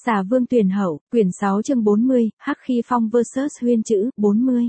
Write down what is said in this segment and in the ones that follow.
Xà Vương Tuyển Hậu, quyển 6 chương 40, Hắc Khi Phong vs Huyên Chữ, 40.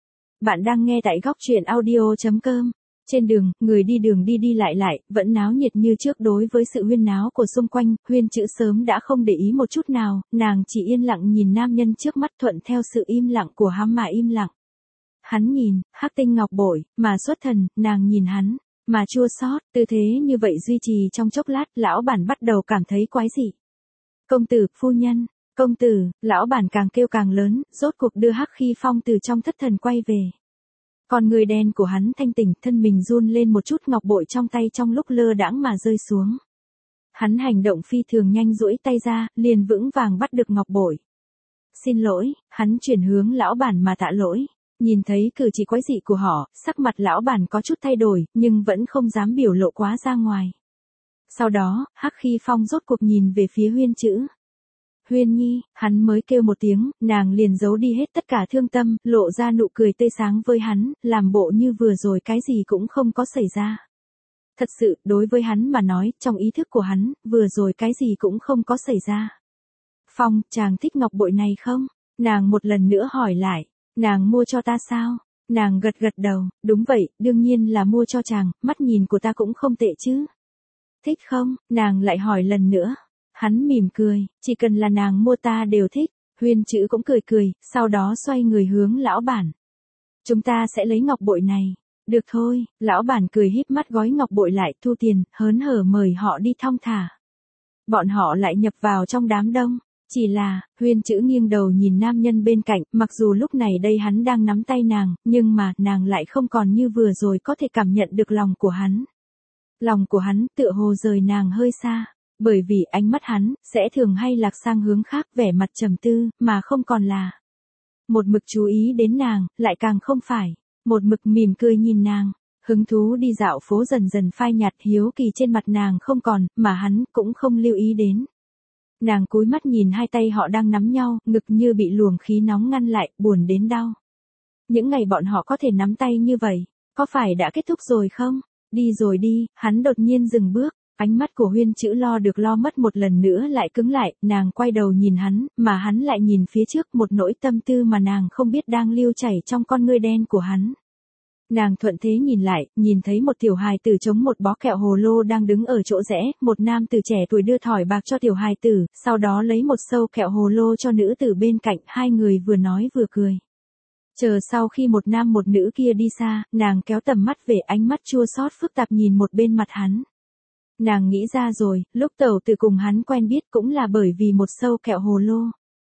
Bạn đang nghe tại góc truyện audio.com. Trên đường, người đi đường đi lại, vẫn náo nhiệt như trước. Đối với sự huyên náo của xung quanh, Huyên Chữ sớm đã không để ý một chút nào, nàng chỉ yên lặng nhìn nam nhân trước mắt, thuận theo sự im lặng của hắn mà im lặng. Hắn nhìn, hắc tinh ngọc bội, mà xuất thần, nàng nhìn hắn, mà chua xót. Tư thế như vậy duy trì trong chốc lát, lão bản bắt đầu cảm thấy quái dị. Công tử, phu nhân, công tử, lão bản càng kêu càng lớn, rốt cuộc đưa Hắc Khi Phong từ trong thất thần quay về. Còn người đen của hắn thanh tỉnh, thân mình run lên một chút, ngọc bội trong tay trong lúc lơ đãng mà rơi xuống. Hắn hành động phi thường nhanh, duỗi tay ra, liền vững vàng bắt được ngọc bội. Xin lỗi, hắn chuyển hướng lão bản mà tạ lỗi. Nhìn thấy cử chỉ quái dị của họ, sắc mặt lão bản có chút thay đổi, nhưng vẫn không dám biểu lộ quá ra ngoài. Sau đó, Hắc Khi Phong rốt cuộc nhìn về phía Huyên Chữ. Huyên Nhi, hắn mới kêu một tiếng, nàng liền giấu đi hết tất cả thương tâm, lộ ra nụ cười tươi sáng với hắn, làm bộ như vừa rồi cái gì cũng không có xảy ra. Thật sự, đối với hắn mà nói, trong ý thức của hắn, vừa rồi cái gì cũng không có xảy ra. Phong, chàng thích ngọc bội này không? Nàng một lần nữa hỏi lại, nàng mua cho ta sao? Nàng gật gật đầu, đúng vậy, đương nhiên là mua cho chàng, mắt nhìn của ta cũng không tệ chứ. Thích không? Nàng lại hỏi lần nữa. Hắn mỉm cười, chỉ cần là nàng mua ta đều thích. Huyên Chữ cũng cười, sau đó xoay người hướng lão bản. Chúng ta sẽ lấy ngọc bội này. Được thôi, lão bản cười híp mắt gói ngọc bội lại, thu tiền, hớn hở mời họ đi thong thả. Bọn họ lại nhập vào trong đám đông. Chỉ là, Huyên Chữ nghiêng đầu nhìn nam nhân bên cạnh, mặc dù lúc này đây hắn đang nắm tay nàng, nhưng mà, nàng lại không còn như vừa rồi có thể cảm nhận được lòng của hắn. Lòng của hắn tựa hồ rời nàng hơi xa, bởi vì ánh mắt hắn sẽ thường hay lạc sang hướng khác, vẻ mặt trầm tư, mà không còn là một mực chú ý đến nàng, lại càng không phải một mực mỉm cười nhìn nàng. Hứng thú đi dạo phố dần dần phai nhạt, hiếu kỳ trên mặt nàng không còn, mà hắn cũng không lưu ý đến. Nàng cúi mắt nhìn hai tay họ đang nắm nhau, ngực như bị luồng khí nóng ngăn lại, buồn đến đau. Những ngày bọn họ có thể nắm tay như vậy, có phải đã kết thúc rồi không? Đi rồi đi, hắn đột nhiên dừng bước, ánh mắt của Huyên Chữ lo được lo mất một lần nữa lại cứng lại, nàng quay đầu nhìn hắn, mà hắn lại nhìn phía trước, một nỗi tâm tư mà nàng không biết đang lưu chảy trong con ngươi đen của hắn. Nàng thuận thế nhìn lại, nhìn thấy một tiểu hài tử chống một bó kẹo hồ lô đang đứng ở chỗ rẽ, một nam tử trẻ tuổi đưa thỏi bạc cho tiểu hài tử, sau đó lấy một sâu kẹo hồ lô cho nữ tử bên cạnh, hai người vừa nói vừa cười. Chờ sau khi một nam một nữ kia đi xa, nàng kéo tầm mắt về, ánh mắt chua xót phức tạp nhìn một bên mặt hắn. Nàng nghĩ ra rồi, lúc Tẩu Tử cùng hắn quen biết cũng là bởi vì một sâu kẹo hồ lô.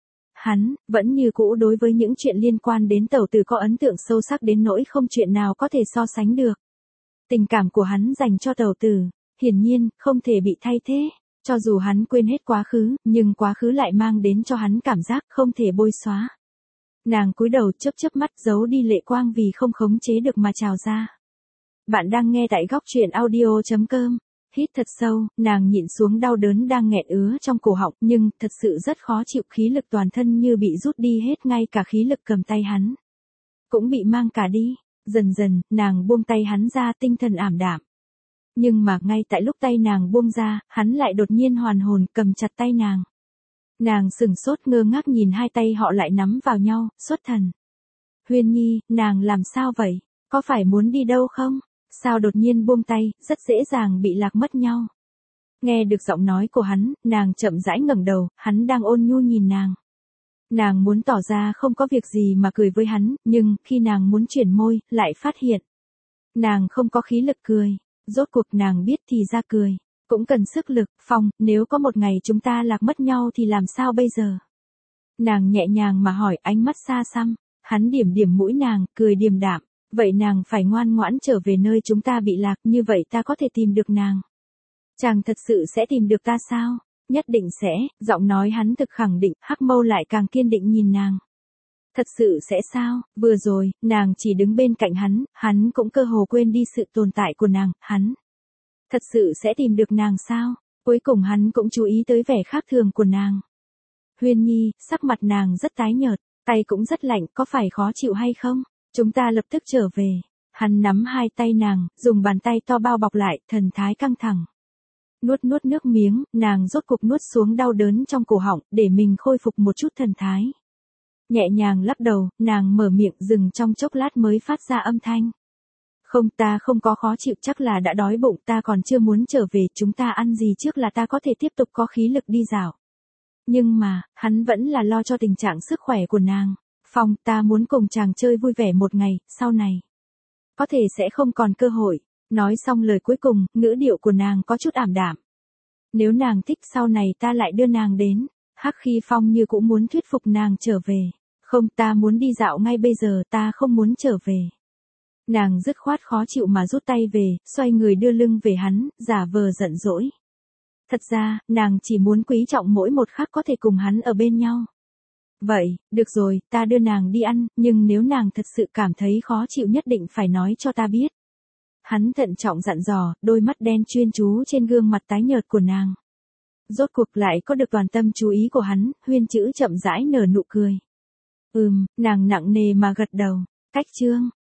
Hắn, vẫn như cũ đối với những chuyện liên quan đến Tẩu Tử có ấn tượng sâu sắc đến nỗi không chuyện nào có thể so sánh được. Tình cảm của hắn dành cho Tẩu Tử, hiển nhiên, không thể bị thay thế. Cho dù hắn quên hết quá khứ, nhưng quá khứ lại mang đến cho hắn cảm giác không thể bôi xóa. Nàng cúi đầu chớp mắt, giấu đi lệ quang vì không khống chế được mà trào ra. Bạn đang nghe tại góc truyện audio.com. Hít thật sâu, nàng nhịn xuống đau đớn đang nghẹn ứa trong cổ họng, nhưng thật sự rất khó chịu, khí lực toàn thân như bị rút đi hết, ngay cả khí lực cầm tay hắn cũng bị mang cả đi. Dần dần, nàng buông tay hắn ra, tinh thần ảm đạm. Nhưng mà ngay tại lúc tay nàng buông ra, hắn lại đột nhiên hoàn hồn, cầm chặt tay nàng. Nàng sửng sốt ngơ ngác nhìn hai tay họ lại nắm vào nhau, xuất thần. Huyên Nhi, nàng làm sao vậy? Có phải muốn đi đâu không? Sao đột nhiên buông tay, rất dễ dàng bị lạc mất nhau. Nghe được giọng nói của hắn, nàng chậm rãi ngẩng đầu, hắn đang ôn nhu nhìn nàng. Nàng muốn tỏ ra không có việc gì mà cười với hắn, nhưng khi nàng muốn chuyển môi, lại phát hiện nàng không có khí lực cười. Rốt cuộc nàng biết thì ra cười cũng cần sức lực. Phong, nếu có một ngày chúng ta lạc mất nhau thì làm sao bây giờ? Nàng nhẹ nhàng mà hỏi, ánh mắt xa xăm. Hắn điểm mũi nàng, cười điềm đạm. Vậy nàng phải ngoan ngoãn trở về nơi chúng ta bị lạc, như vậy ta có thể tìm được nàng. Chàng thật sự sẽ tìm được ta sao? Nhất định sẽ. Giọng nói hắn thực khẳng định, hắc mâu lại càng kiên định nhìn nàng. Thật sự sẽ sao? Vừa rồi, nàng chỉ đứng bên cạnh hắn cũng cơ hồ quên đi sự tồn tại của nàng, hắn thật sự sẽ tìm được nàng sao? Cuối cùng hắn cũng chú ý tới vẻ khác thường của nàng. Huyên Nhi, sắc mặt nàng rất tái nhợt, tay cũng rất lạnh, có phải khó chịu hay không? Chúng ta lập tức trở về. Hắn nắm hai tay nàng, dùng bàn tay to bao bọc lại, thần thái căng thẳng. Nuốt nuốt nước miếng, nàng rốt cục nuốt xuống đau đớn trong cổ họng, để mình khôi phục một chút thần thái. Nhẹ nhàng lắc đầu, nàng mở miệng dừng trong chốc lát mới phát ra âm thanh. Không, ta không có khó chịu, chắc là đã đói bụng, ta còn chưa muốn trở về, chúng ta ăn gì trước là ta có thể tiếp tục có khí lực đi dạo. Nhưng mà, hắn vẫn là lo cho tình trạng sức khỏe của nàng. Phong, ta muốn cùng chàng chơi vui vẻ một ngày, sau này. Có thể sẽ không còn cơ hội. Nói xong lời cuối cùng, ngữ điệu của nàng có chút ảm đạm. Nếu nàng thích sau này ta lại đưa nàng đến. Hắc Khi Phong như cũng muốn thuyết phục nàng trở về. Không, ta muốn đi dạo ngay bây giờ, ta không muốn trở về. Nàng dứt khoát khó chịu mà rút tay về, xoay người đưa lưng về hắn, giả vờ giận dỗi. Thật ra, nàng chỉ muốn quý trọng mỗi một khắc có thể cùng hắn ở bên nhau. Vậy, được rồi, ta đưa nàng đi ăn, nhưng nếu nàng thật sự cảm thấy khó chịu nhất định phải nói cho ta biết. Hắn thận trọng dặn dò, đôi mắt đen chuyên chú trên gương mặt tái nhợt của nàng. Rốt cuộc lại có được toàn tâm chú ý của hắn, Huyên Chữ chậm rãi nở nụ cười. Nàng nặng nề mà gật đầu. Cách chương